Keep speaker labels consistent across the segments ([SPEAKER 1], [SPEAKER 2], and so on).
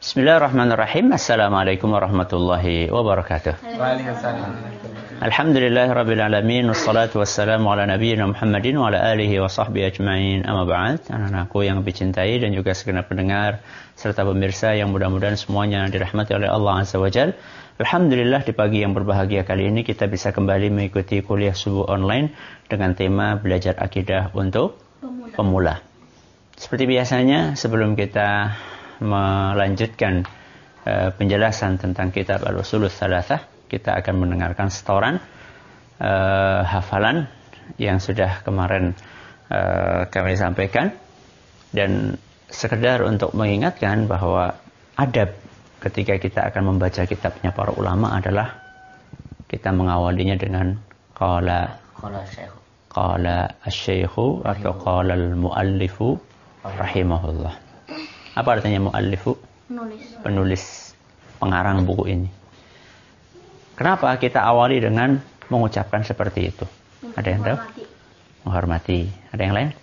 [SPEAKER 1] Bismillahirrahmanirrahim. Assalamualaikum warahmatullahi wabarakatuh.
[SPEAKER 2] Waalaikumsalam.
[SPEAKER 1] Alhamdulillahirabbil alamin wassalatu wassalamu ala nabiyyina Muhammadin wa ala alihi wa sahbihi ajmain. Amma ba'd. Anak-anakku yang dicintai dan juga segenap pendengar serta pemirsa yang mudah-mudahan semuanya dirahmati oleh Allah Azza wa Jalla. Alhamdulillah di pagi yang berbahagia kali ini kita bisa kembali mengikuti kuliah subuh online dengan tema belajar akidah untuk pemula. Seperti biasanya sebelum kita melanjutkan penjelasan tentang kitab Al-Usulul Tsalatsah, kita akan mendengarkan setoran hafalan yang sudah kemarin kami sampaikan, dan sekedar untuk mengingatkan bahwa adab ketika kita akan membaca kitabnya para ulama adalah kita mengawalinya dengan qala asy-syaikhu atau qala al-muallifu rahimahullah. Apa artinya muallifu? Penulis, pengarang buku ini. Kenapa kita awali dengan mengucapkan seperti itu? Ada yang tahu? Menghormati. Ada yang lain?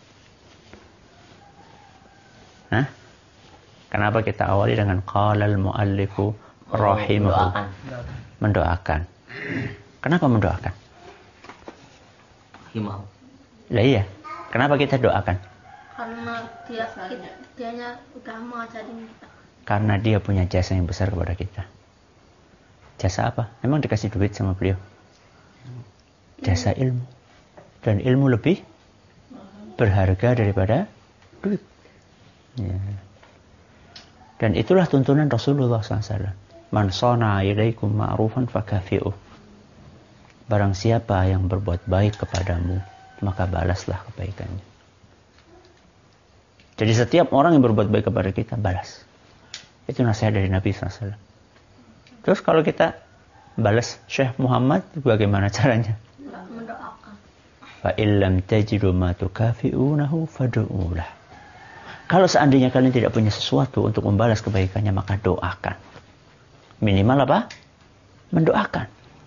[SPEAKER 1] Hah? Kenapa kita awali dengan qalal muallifu rahimahullah? Mendoakan. Kenapa mendoakan? Lah iya. Kenapa kita doakan?
[SPEAKER 3] Karena dianya udah mengajarin kita.
[SPEAKER 1] Karena dia punya jasa yang besar kepada kita. Jasa apa? Emang dikasih duit sama beliau? Jasa ilmu. Dan ilmu lebih berharga daripada duit. Ya. Dan itulah tuntunan Rasulullah SAW. Man shana'a ilaikum ma'rufan fakafi'uh. Barang siapa yang berbuat baik kepadamu, maka balaslah kebaikannya. Jadi setiap orang yang berbuat baik kepada kita, balas. Itu nasihat dari Nabi SAW. Terus kalau kita balas Syekh Muhammad, bagaimana caranya?
[SPEAKER 3] Mendoakan.
[SPEAKER 1] Fa illam tajidu ma tukafi'unahu fad'ulah. Kalau seandainya kalian tidak punya sesuatu untuk membalas kebaikannya, maka doakan. Minimal apa? Mendoakan.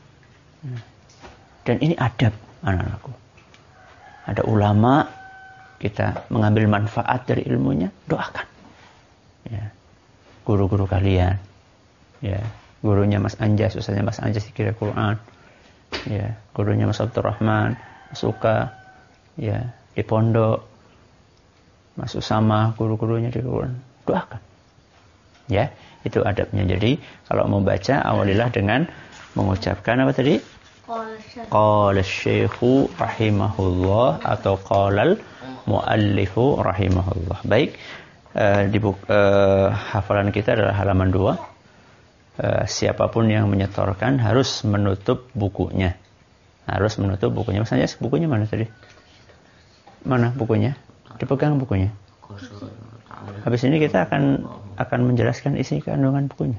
[SPEAKER 1] Dan ini adab anak-anakku. Ada ulama, kita mengambil manfaat dari ilmunya, doakan. Ya. Guru-guru kalian, ya, gurunya Mas Anjas, ustaznya Mas Anjas di Kira Quran, ya, gurunya Mas Abdurrahman, Mas Uka, ya, di pondok, Mas Usama, guru-gurunya di Quran, doakan. Ya, itu adabnya. Jadi kalau mau baca, awalilah dengan mengucapkan apa tadi? Qala asy-syaikhu rahimahullah atau qalal muallifu rahimahullah. Baik, di hafalan kita adalah halaman 2. Siapapun yang menyetorkan harus menutup bukunya. Harus menutup bukunya. Mas Anjas, bukunya mana tadi? Mana bukunya? Dipegang bukunya. Habis ini kita akan menjelaskan isi kandungan bukunya.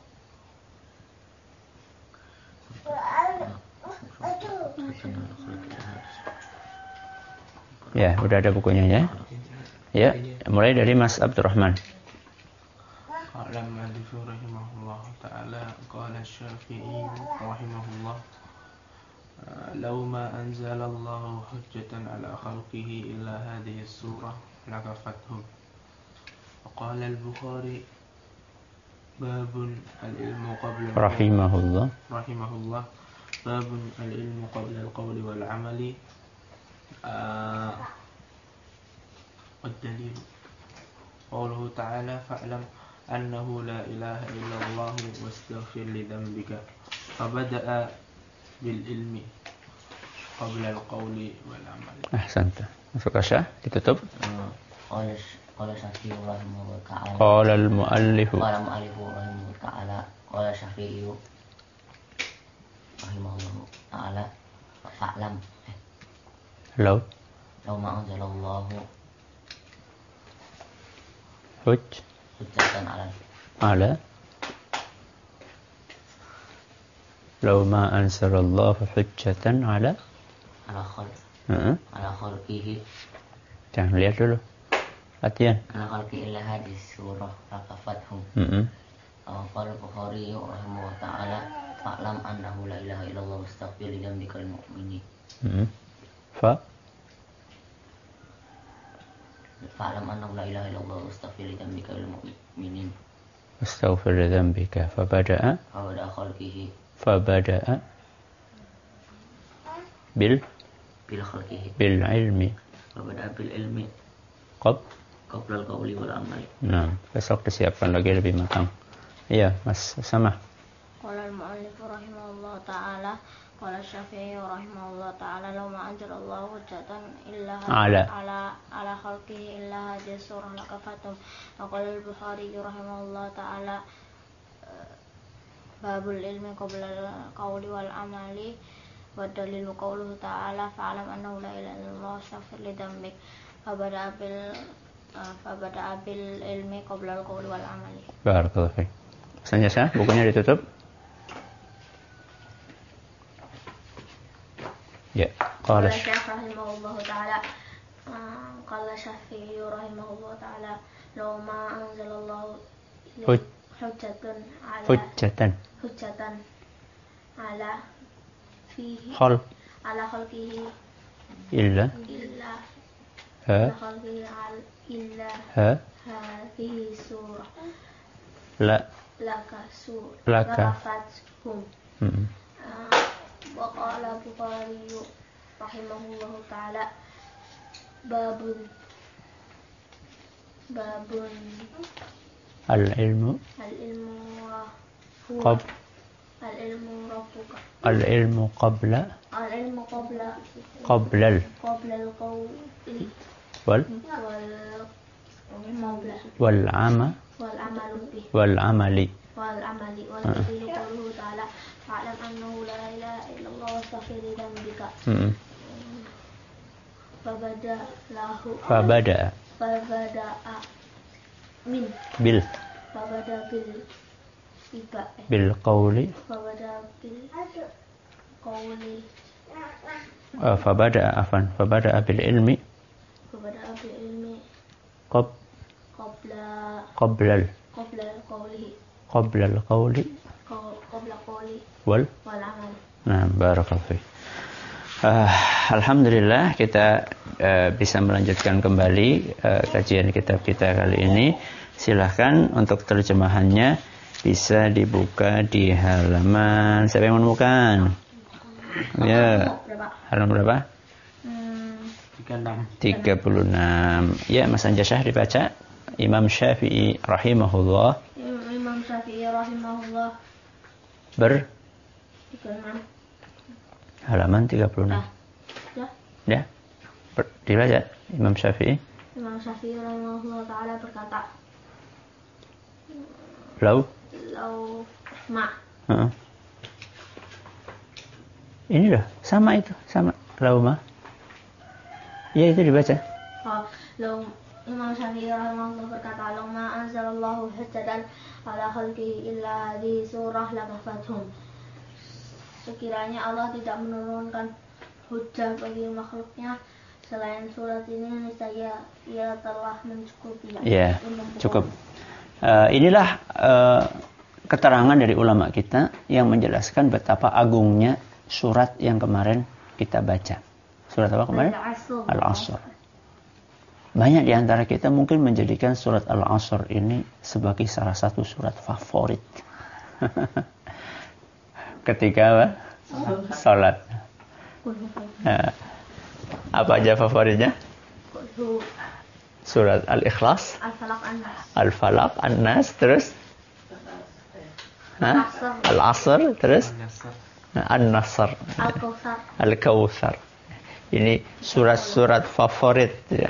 [SPEAKER 1] Ya, udah ada bukunya ya. Ya, mulai dari Mas Abdurrahman.
[SPEAKER 2] Qala al-mu'allif rahimahullah ta'ala qala asy-syafi'i rahimahullah law ma anzala Allah hujjatan ala khalqihi illa hadhihi as-surah lakafathum. Qala al-Bukhari babun al-ilmu qabla
[SPEAKER 1] Rahimahullah
[SPEAKER 2] babun al-ilmu qabla al-qawli wal 'amali. الدليل قوله تعالى فاعلم أنه لا إله إلا الله واستغفر لذنبك فبدأ بالعلم قبل القول والعمل.
[SPEAKER 1] أحسنت. Masuk Asya, ditutup.
[SPEAKER 4] Qala Syafi'i rahimahullah ta'ala.
[SPEAKER 1] Qala al-muallifu
[SPEAKER 4] rahimahullah ta'ala. Qala Syafi'i rahimahullah ta'ala. Fa'lam.
[SPEAKER 1] Law
[SPEAKER 4] ma anzalallahu hujjatan
[SPEAKER 1] ala law ma anzalallahu hujjatan ala
[SPEAKER 4] khalqihi.
[SPEAKER 1] Jangan lihat dulu. Latihan.
[SPEAKER 4] Ala khalqihi illa hadis surah lakafathum. Qala Bukhari rahimahullah ta'ala fa'lam annahu la ilaha illallah wastaghfir li dzambika lil mu'minin. Fa'lam annahu la ilaha illallah wastaghfir li dzambika lil mu'minin.
[SPEAKER 1] واستغفر لذنبك فبدأ
[SPEAKER 4] خلقه
[SPEAKER 1] بالعلم
[SPEAKER 4] فبدأ بالعلم قبل القول والعمل.
[SPEAKER 1] Nah, besok disiapkan lagi lebih matang. Iya, Mas Samah.
[SPEAKER 3] Qala al-mu'allif rahimahullah ta'ala qala Syafi'i rahimahullah ta'ala law ma anzalallahu hujjatan illa ala khalqihi illa hadhihi surah lakafatum. Qala al-Bukhari rahimahullah ta'ala babul ilmi qabla al-qawli wal amali wa dalilu qawluhu ta'ala fa'alam annahu la ilaha illallah wastaghfir li dhanbik fabada'a bil ilmi qabla al-qawli wal amali.
[SPEAKER 1] Barakallahu fiik. Pesannya sah, bukunya ditutup. Ya, qala
[SPEAKER 3] Syekh rahimahullah ta'ala qala Syafi'i rahimahullah ta'ala law ma anzalallahu hujjatan ala fihi ala khalqihi illa hadhihi surah lakafathum. Wa qala Bukhari rahimahullah ta'ala babun
[SPEAKER 1] al-ilmu qabla wal amali والذي قوله تعالى فاعلم أنه لا إله إلا الله واستغفر لذنبك فبدأ بالقول فبدأ بالعلم قبل القول والعمل. Nah, barakallahu fiik. Alhamdulillah kita bisa melanjutkan kembali kajian kitab kita kali ini. Silahkan untuk terjemahannya bisa dibuka di halaman, siapa yang menemukan? Ya, halaman berapa? 36. Ya, Mas Anjasyah dibaca. Imam Syafi'i rahimahullah. Halaman 36. Ya. Dibaca Imam Syafi'i.
[SPEAKER 3] Imam Syafi'i rahimahullah ta'ala berkata,
[SPEAKER 1] Lau
[SPEAKER 3] ma.
[SPEAKER 1] Ini loh, sama itu, sama. Lau ma. Ya, itu dibaca.
[SPEAKER 3] Imam Syafi'i rahimahullah berkata, "Lau ma anzalallahu hujjatan ala khalqihi illa hadhihi surah lakafathum." Sekiranya Allah tidak menurunkan hujjah bagi makhluknya selain surat ini, niscaya ia telah mencukupi.
[SPEAKER 1] Ya, cukup. Inilah keterangan dari ulama kita yang menjelaskan betapa agungnya surat yang kemarin kita baca. Surat apa kemarin? Al-Asr. Banyak di antara kita mungkin menjadikan surat Al-Asr ini sebagai salah satu surat favorit. Ketika apa? Salat. Nah, apa aja favoritnya? Surat Al-Ikhlas, Al-Falaq, An-Nas, terus Al-Asr, terus An-Nasr, Al-Kautsar. Ini surat-surat favorit ya.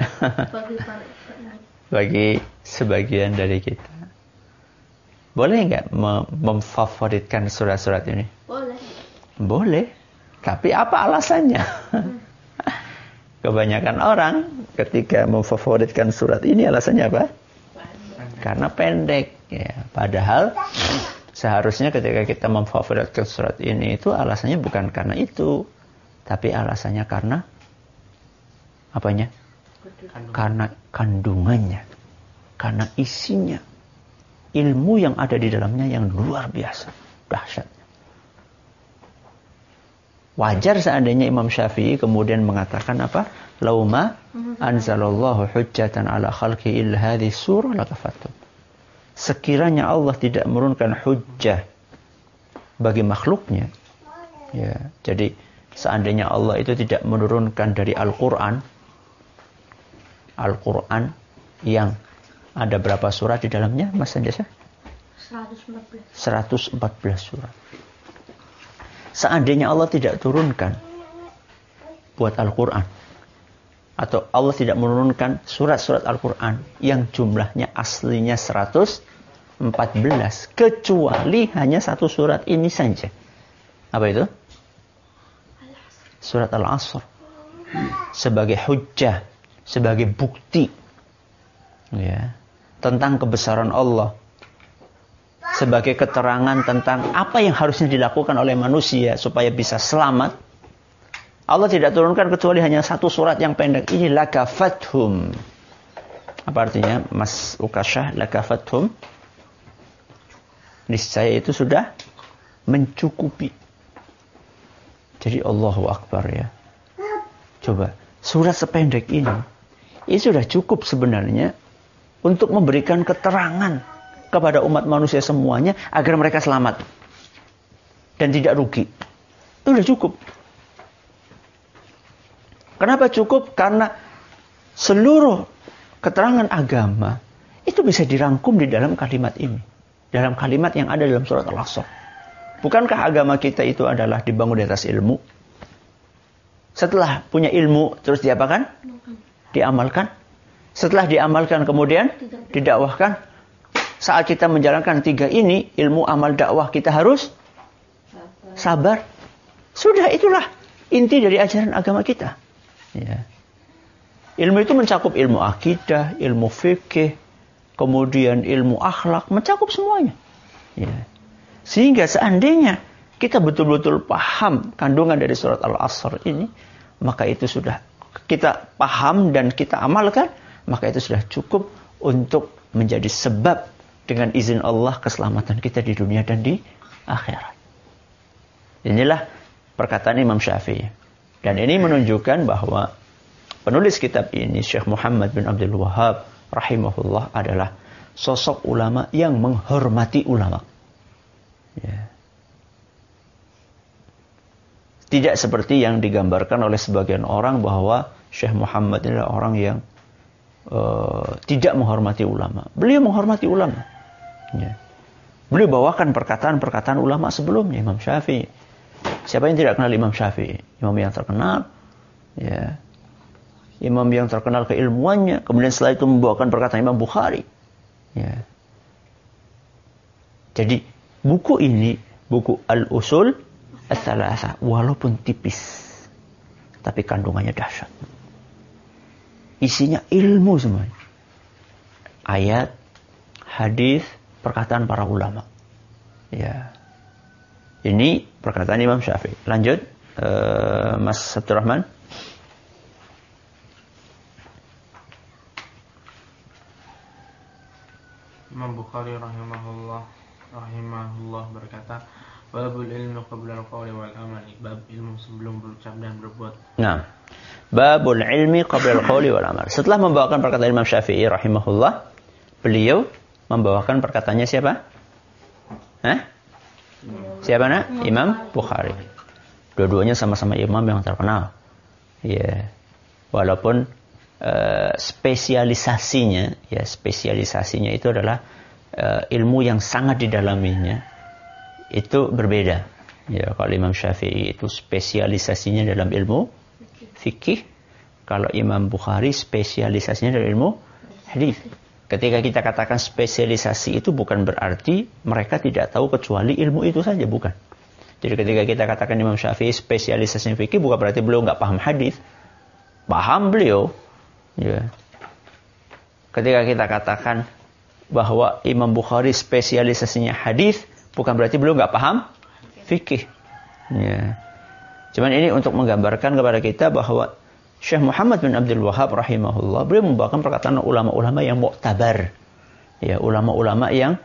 [SPEAKER 1] Bagi sebagian dari kita. Boleh nggak memfavoritkan surat-surat ini? Boleh. Tapi apa alasannya? Kebanyakan orang ketika memfavoritkan surat ini alasannya apa? Karena pendek. Ya. Padahal seharusnya ketika kita memfavoritkan surat ini itu alasannya bukan karena itu. Tapi alasannya karena apanya? Karena kandungannya. Karena isinya. Ilmu yang ada di dalamnya yang luar biasa. Dahsyat. Wajar seandainya Imam Syafi'i kemudian mengatakan apa? Lauma anzalallahu hujjatan ala khalqi illa hadhihi surah lakafatum. sekiranya Allah tidak menurunkan hujjah bagi makhluknya, ya, jadi seandainya Allah itu tidak menurunkan dari Al-Quran yang ada berapa surat di dalamnya, Mas Anjasa? 114 surat. Seandainya Allah tidak turunkan buat Al-Quran, atau Allah tidak menurunkan surat-surat Al-Quran yang jumlahnya aslinya 114, kecuali hanya satu surat ini saja. Apa itu? Surat Al-Asr. Sebagai hujjah, sebagai bukti, ya, tentang kebesaran Allah, sebagai keterangan tentang apa yang harusnya dilakukan oleh manusia supaya bisa selamat. Allah tidak turunkan kecuali hanya satu surat yang pendek ini, lakafathum. Apa artinya, Mas Ukasyah, lakafathum? Niscaya itu sudah mencukupi. Jadi Allahu Akbar, ya. Coba, surat sependek ini sudah cukup sebenarnya untuk memberikan keterangan kepada umat manusia semuanya agar mereka selamat dan tidak rugi. Itu sudah cukup. Kenapa cukup? Karena seluruh keterangan agama itu bisa dirangkum di dalam kalimat ini. Dalam kalimat yang ada dalam surat Al-Asr. Bukankah agama kita itu adalah dibangun di atas ilmu? Setelah punya ilmu, terus diapakan? Diamalkan. Setelah diamalkan, kemudian didakwahkan. Saat kita menjalankan 3 ini, ilmu, amal, dakwah, kita harus sabar. Sudah, itulah inti dari ajaran agama kita. Ya. Ilmu itu mencakup ilmu akidah, ilmu fikih, kemudian ilmu akhlak, mencakup semuanya. Ya. Sehingga seandainya kita betul-betul paham kandungan dari surat Al-Asr ini, maka itu sudah kita paham dan kita amalkan, maka itu sudah cukup untuk menjadi sebab dengan izin Allah keselamatan kita di dunia dan di akhirat. Inilah perkataan Imam Syafi'i. Dan ini menunjukkan bahwa penulis kitab ini, Syekh Muhammad bin Abdul Wahhab rahimahullah, adalah sosok ulama yang menghormati ulama. Ya. Tidak seperti yang digambarkan oleh sebagian orang bahwa Syekh Muhammad adalah orang yang tidak menghormati ulama. Beliau menghormati ulama. Ya. Beliau bawakan perkataan-perkataan ulama sebelumnya, Imam Syafi'i. Siapa yang tidak kenal Imam Syafi'i? Imam yang terkenal, ya. Imam yang terkenal keilmuannya. Kemudian setelah itu membawakan perkataan Imam Bukhari. Ya. Jadi buku ini, buku Al-Usul Ats-Tsalatsah, walaupun tipis, tapi kandungannya dahsyat. Isinya ilmu semuanya. Ayat, hadis, perkataan para ulama. Ya. Ini perkataan Imam Syafi'i. Lanjut, Mas Abdurrahman.
[SPEAKER 2] Imam Bukhari rahimahullah berkata, babul ilmi qabla al-qawli wal amali, bab ilmu sebelum berucap dan berbuat.
[SPEAKER 1] Nah, babul ilmi qabla al-qawli wal amal. Setelah membawakan perkataan Imam Syafi'i rahimahullah, beliau membawakan perkataannya siapa? Siapa nak? Imam Bukhari. Dua-duanya sama-sama imam yang terkenal. Ya. Walaupun spesialisasinya itu adalah ilmu yang sangat didalaminya. Itu berbeda. Ya, kalau Imam Syafi'i itu spesialisasinya dalam ilmu fikih, kalau Imam Bukhari spesialisasinya dalam ilmu hadis. Ketika kita katakan spesialisasi itu bukan berarti mereka tidak tahu kecuali ilmu itu saja, bukan. Jadi ketika kita katakan Imam Syafi'i spesialisasinya fikih, bukan berarti beliau nggak paham hadis. Paham beliau. Ya. Ketika kita katakan bahwa Imam Bukhari spesialisasinya hadis, bukan berarti beliau nggak paham fikih. Ya. Cuman ini untuk menggambarkan kepada kita bahwa Syekh Muhammad bin Abdul Wahhab rahimahullah, beliau membawakan perkataan ulama-ulama yang mu'tabar. Ya, ulama-ulama yang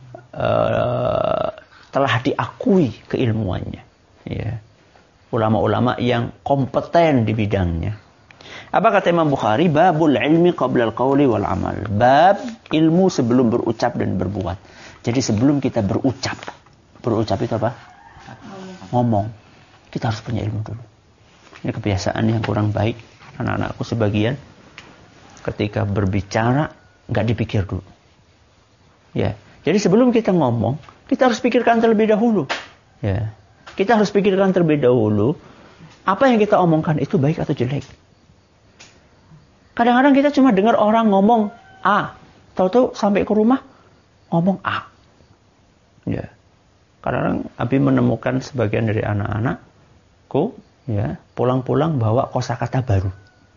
[SPEAKER 1] telah diakui keilmuannya. Ya. Ulama-ulama yang kompeten di bidangnya. Apa kata Imam Bukhari? Babul ilmi qabla al-qawli wal amal. Bab ilmu sebelum berucap dan berbuat. Jadi sebelum kita berucap itu apa? Ngomong. Kita harus punya ilmu dulu. Ini kebiasaan yang kurang baik anak-anakku sebagian. Ketika berbicara nggak dipikir dulu. Ya. Jadi sebelum kita ngomong, kita harus pikirkan terlebih dahulu. Ya. Kita harus pikirkan terlebih dahulu apa yang kita omongkan itu baik atau jelek. Kadang-kadang kita cuma dengar orang ngomong A, tahu-tahu sampai ke rumah ngomong A. Ya. Kadang-kadang Abi menemukan sebagian dari anak-anakku, ya, pulang-pulang bawa kosakata baru.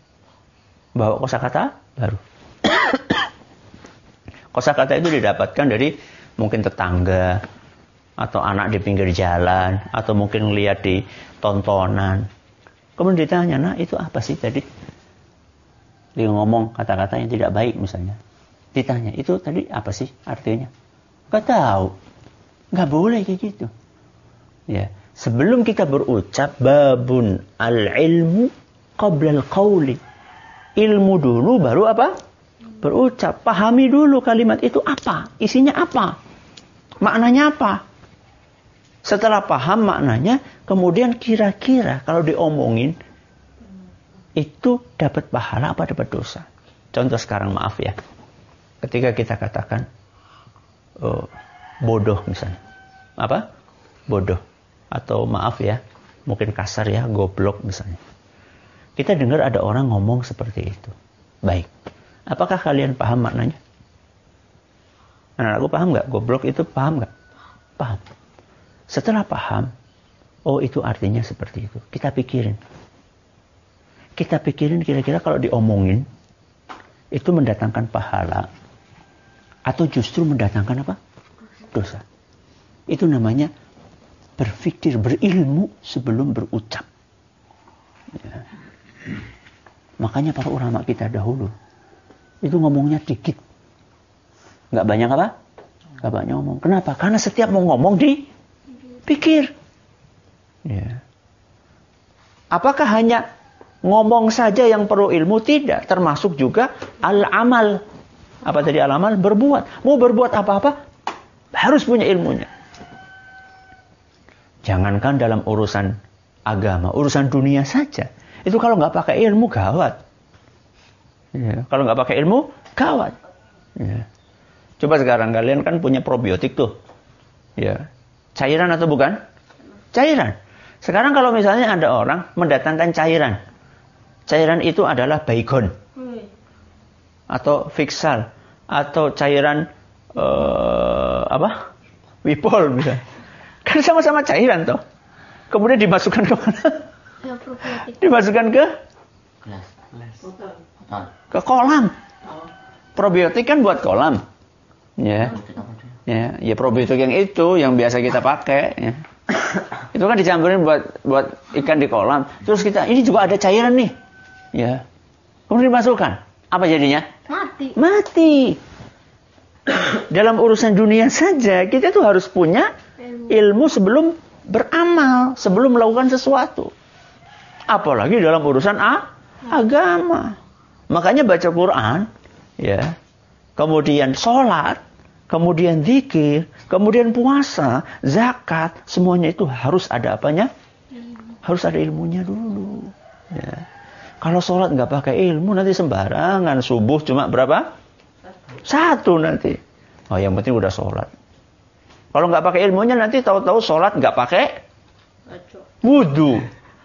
[SPEAKER 1] Kosakata itu didapatkan dari mungkin tetangga atau anak di pinggir jalan atau mungkin lihat di tontonan. Kemudian ditanya, "Nah, itu apa sih tadi?" Dia ngomong kata-kata yang tidak baik misalnya. Ditanya, "Itu tadi apa sih artinya?" Gak tahu. Gak boleh kayak gitu. Ya, sebelum kita berucap, babun al-ilmu qabla al-qawli. Ilmu dulu baru apa? Berucap. Pahami dulu kalimat itu apa? Isinya apa? Maknanya apa? Setelah paham maknanya, kemudian kira-kira kalau diomongin itu dapat pahala apa dapat dosa? Contoh sekarang, maaf ya. Ketika kita katakan bodoh misalnya. Apa? Bodoh. Atau maaf ya, mungkin kasar ya, goblok misalnya. Kita dengar ada orang ngomong seperti itu. Baik. Apakah kalian paham maknanya? Anak-anakku paham nggak? Goblok itu paham nggak? Paham. Setelah paham, oh itu artinya seperti itu. Kita pikirin kira-kira kalau diomongin itu mendatangkan pahala atau justru mendatangkan apa? Dosa. Itu namanya berpikir, berilmu sebelum berucap. Ya. Makanya para ulama kita dahulu itu ngomongnya dikit. Nggak banyak apa? Nggak banyak ngomong. Kenapa? Karena setiap mau ngomong dipikir. Ya. Apakah hanya ngomong saja yang perlu ilmu? Tidak. Termasuk juga al-amal. Apa tadi al-amal? Berbuat. Mau berbuat apa-apa harus punya ilmunya. Jangankan dalam urusan agama, urusan dunia saja. Itu kalau nggak pakai ilmu gawat. Ya. Kalau nggak pakai ilmu gawat. Ya. Coba sekarang kalian kan punya probiotik tuh. Ya. Cairan atau bukan? Cairan. Sekarang kalau misalnya ada orang mendatangkan cairan. Cairan itu adalah baygon. Atau Fixal. Atau cairan Wipol misalnya. Kan sama-sama cairan toh. Kemudian dimasukkan ke mana? Dimasukkan ke kolam. Probiotik kan buat kolam. Ya. Ya, probiotik yang itu yang biasa kita pakai, ya. Itu kan dicampurin buat ikan di kolam. Terus ini juga ada cairan nih. Ya. Kemudian dimasukkan. Apa jadinya? Mati. Dalam urusan dunia saja kita tuh harus punya ilmu sebelum beramal, sebelum melakukan sesuatu. Apalagi dalam urusan agama. Makanya baca Quran, ya. Kemudian sholat, kemudian zikir, kemudian puasa, zakat, semuanya itu harus ada apanya? Harus ada ilmunya dulu. Ya. Kalau sholat nggak pakai ilmu nanti sembarangan, subuh cuma berapa? 1 nanti. Oh, yang penting udah sholat. Kalau nggak pakai ilmunya nanti tahu-tahu sholat nggak pakai wudu.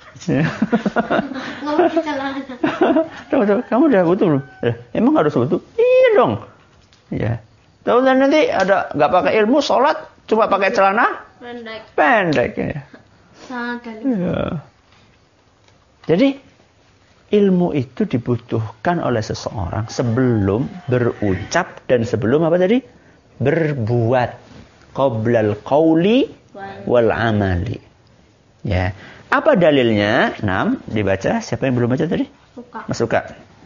[SPEAKER 1] Kamu udah wudu belum? Emang harus wudu? Iya dong. Ya. Tahu nanti ada nggak pakai ilmu sholat cuma pakai celana pendek ya. Ya. Jadi ilmu itu dibutuhkan oleh seseorang sebelum berucap dan sebelum apa tadi? Berbuat. Qoblal qawli wal amali. Ya. Apa dalilnya? 6 dibaca. Siapa yang belum baca tadi? Mas Suka.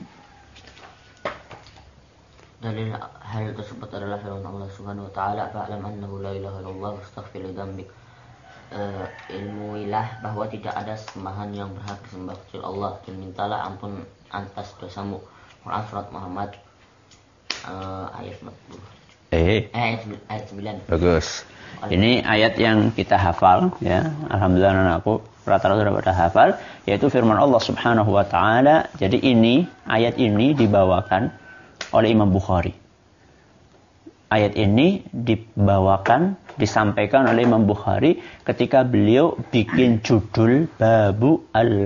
[SPEAKER 4] Dalil hal tersebut adalah firman Allah Subhanahu wa taala, "Fa'lam annahu la ilaha illallah wastaghfir li dzambik." Ilmuilah bahwa tidak ada sembahan yang berhak disembah kecuali Allah dan mintalah ampun atas dosamu. Quran surat Muhammad ayat 40. Ayat 9.
[SPEAKER 1] Bagus. Ini ayat yang kita hafal ya. Alhamdulillah anakku rata-rata sudah pada hafal, yaitu firman Allah Subhanahu wa taala. Jadi ayat ini dibawakan oleh Imam Bukhari. Ayat ini disampaikan oleh Imam Bukhari ketika beliau bikin judul Babu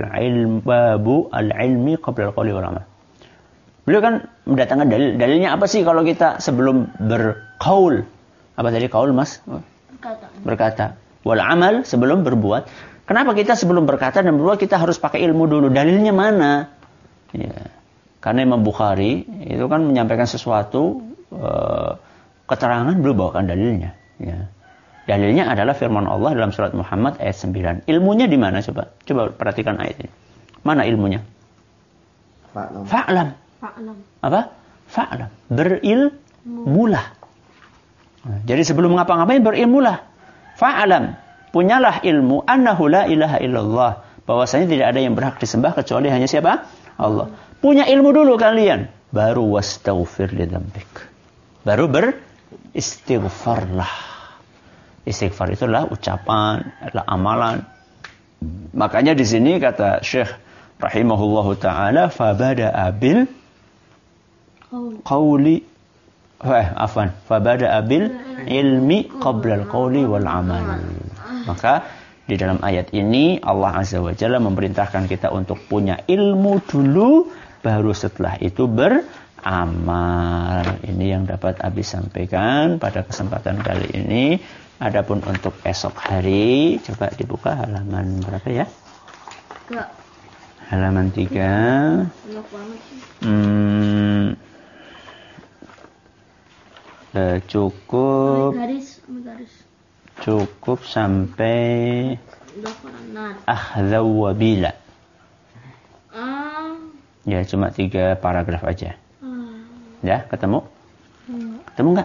[SPEAKER 1] al-ilmi qabla al-qawli wal amal. Beliau kan mendatangkan dalil. Dalilnya apa sih kalau kita sebelum berqaul? Apa tadi qaul, Mas? Berkata. Wal amal, sebelum berbuat. Kenapa kita sebelum berkata dan berbuat kita harus pakai ilmu dulu? Dalilnya mana? Ya. Karena Imam Bukhari itu kan menyampaikan sesuatu keterangan, beliau bawakan dalilnya. Ya. Dalilnya adalah firman Allah dalam surat Muhammad ayat 9. Ilmunya di mana coba? Coba perhatikan ayat ini. Mana ilmunya? Fa'lam. Apa? Fa'lam. Berilmulah. Nah, jadi sebelum ngapa-ngapain berilmulah. Fa'lam. Punyalah ilmu annahu la ilaha illallah. Bahwasanya tidak ada yang berhak disembah kecuali hanya siapa? Allah. Punya ilmu dulu kalian. Baru wastaghfir li dzambik. Baru beristighfarlah. Istighfar itulah ucapan, adalah amalan. Makanya di sini kata Syekh rahimahullahu taala fabada'a bil qawli fabada'a bil ilmi qabla al-qawli wal amal. Maka di dalam ayat ini Allah Azza wa Jalla memerintahkan kita untuk punya ilmu dulu, baru setelah itu beramal. Ini yang dapat Abi sampaikan pada kesempatan kali ini. Adapun untuk esok hari, coba dibuka halaman berapa ya? Halaman 3. Cukup sampai akhzaw wa bila. Ya, cuma 3 paragraf aja. Ya, ketemu? Ketemu enggak?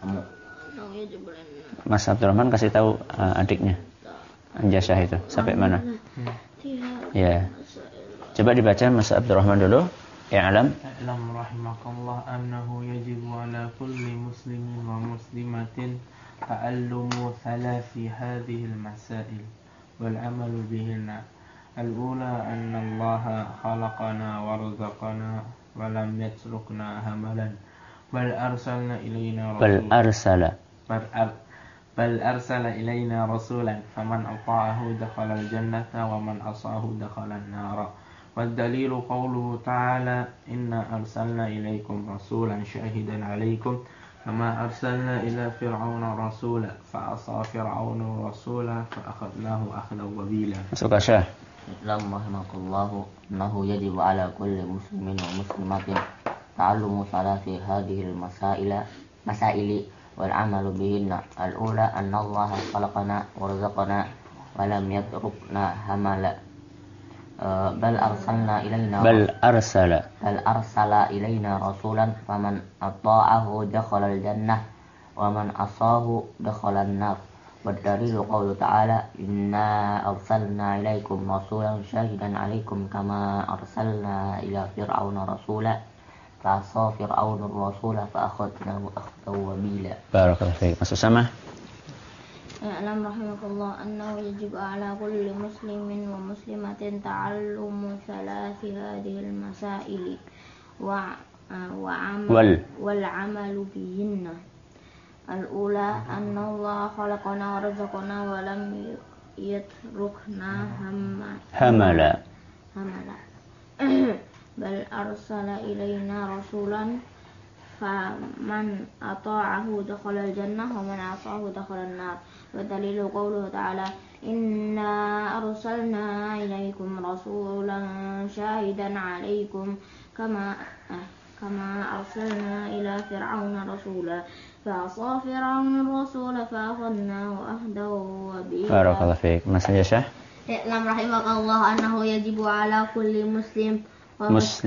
[SPEAKER 1] Mas Abdurrahman kasih tahu adiknya Anjasyah itu sampai mana? Ya. Coba dibaca Mas Abdurrahman dulu. I'lam
[SPEAKER 2] rahimakallah annahu yajibu ala kulli muslimin wa muslimatin ta'allumu thalathi hadhihi al-masail wal 'amalu bihinna. Al-ula anna Allah khalaqana wa razaqana wa lam yatrukna hamalan bal arsala ilayna rasulan faman ata'ahu dakhala al-jannata wa man asahu dakhala an-nara. والدليل قوله تعالى إنا أرسلنا إليكم رسولا شاهدا عليكم كما أرسلنا إلى فرعون رسولا فعصى فرعون الرسول فأخذناه أخذا وبيلا.
[SPEAKER 1] Masuk Syekh.
[SPEAKER 4] Alhamdulillah annahu yajibu ala kulli muslimin wa muslimatin ta'allumu salasi hadhihi al-masaili wal 'amalu bihinna. Al-ula anna Allah khalaqana wa razaqana wa lam yatrukna hamala. Bal arsala ilaina rasulan faman ata'ahu dakhala al-jannah wa man asahu dakhala an-nar. Wadalilu qawlu ta'ala inna arsalna ilaikum rasulan syahidan alaikum kama arsalna ila fir'auna rasula fa asa fir'aunur rasula fa akhadnahu akhdan wabila.
[SPEAKER 1] Barakallahu fiik. Masuk sama.
[SPEAKER 3] I'lam rahimakallah annahu yajibu ala kulli muslimin wa muslimatin ta'allumu thalathi hadhihi al-masaili wal 'amalu bihinna. Al-ula anna Allah khalaqana wa razaqana wa lam yatrukna hamala. Bal arsala ilayna rasulan faman ata'ahu dakhala al-jannah wa man 'asahu dakhala an-nar. ودليل قوله تعالى إنا أرسلنا إليكم رسولا شاهدا عليكم كما أرسلنا إلى فرعون رسولا فعصى فرعون الرسول فأخذناه أخذا وبيلا.
[SPEAKER 1] بارك الله فيك. Mas Anjasyah.
[SPEAKER 3] I'lam rahimakallah annahu yajibu ala kulli muslimin wa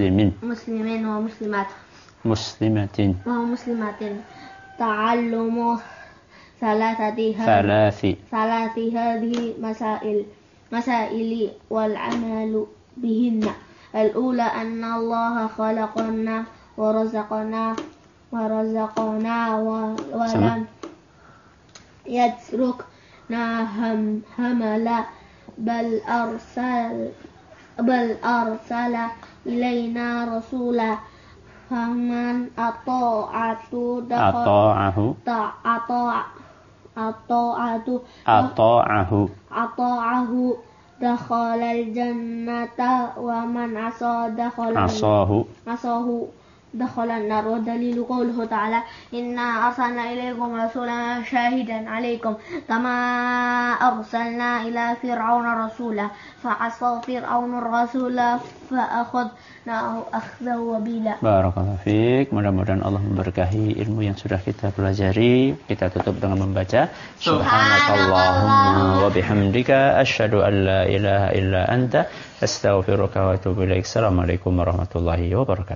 [SPEAKER 3] muslimatin ta'allumu salati hadhihi masaili wal 'amalu bihinna. الأولى أن الله خلقنا ورزقنا ولم يتركنا هملا بل أرسل إلينا رسولا فمن أطاعه دخل الجنة ومن عصاه دخل النار. والدليل قوله تعالى إنا أرسلنا إليكم رسولا شاهدا عليكم كما أرسلنا إلى فرعون رسولا فعصى فرعون الرسول فأخذناه أخذا وبيلا.
[SPEAKER 1] Barakallahu fiik. Mudah-mudahan Allah memberkahi ilmu yang sudah kita pelajari. Kita tutup dengan membaca Subhanakallahumma wa bihamdika asyhadu an la ilaha illa anta astaghfiruka wa atubu ilaik. Assalamualaikum warahmatullahi wabarakatuh.